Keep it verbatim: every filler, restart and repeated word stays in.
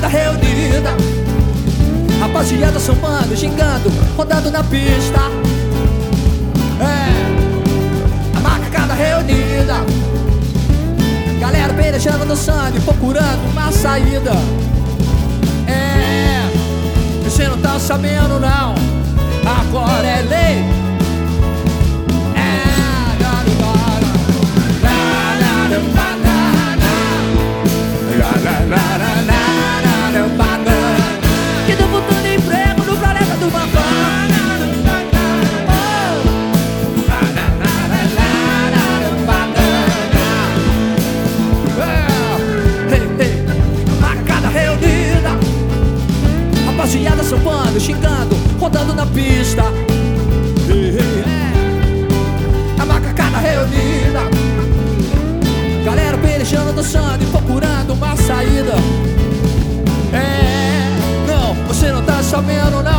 macacada reunida, rapaziada sambando, xingando, rodando na pista. É, a macacada reunida, galera pelejando, dançando e procurando uma saída. É, você não tá sabendo não, agora é lei. Que tô botando emprego no planeta do Bambam. Macacada reunida, rapaziada sambando, xingando, rodando na pista. A macacada reunida, galera pelejando, dançando e procurando uma saída. É, não, você não tá sabendo não.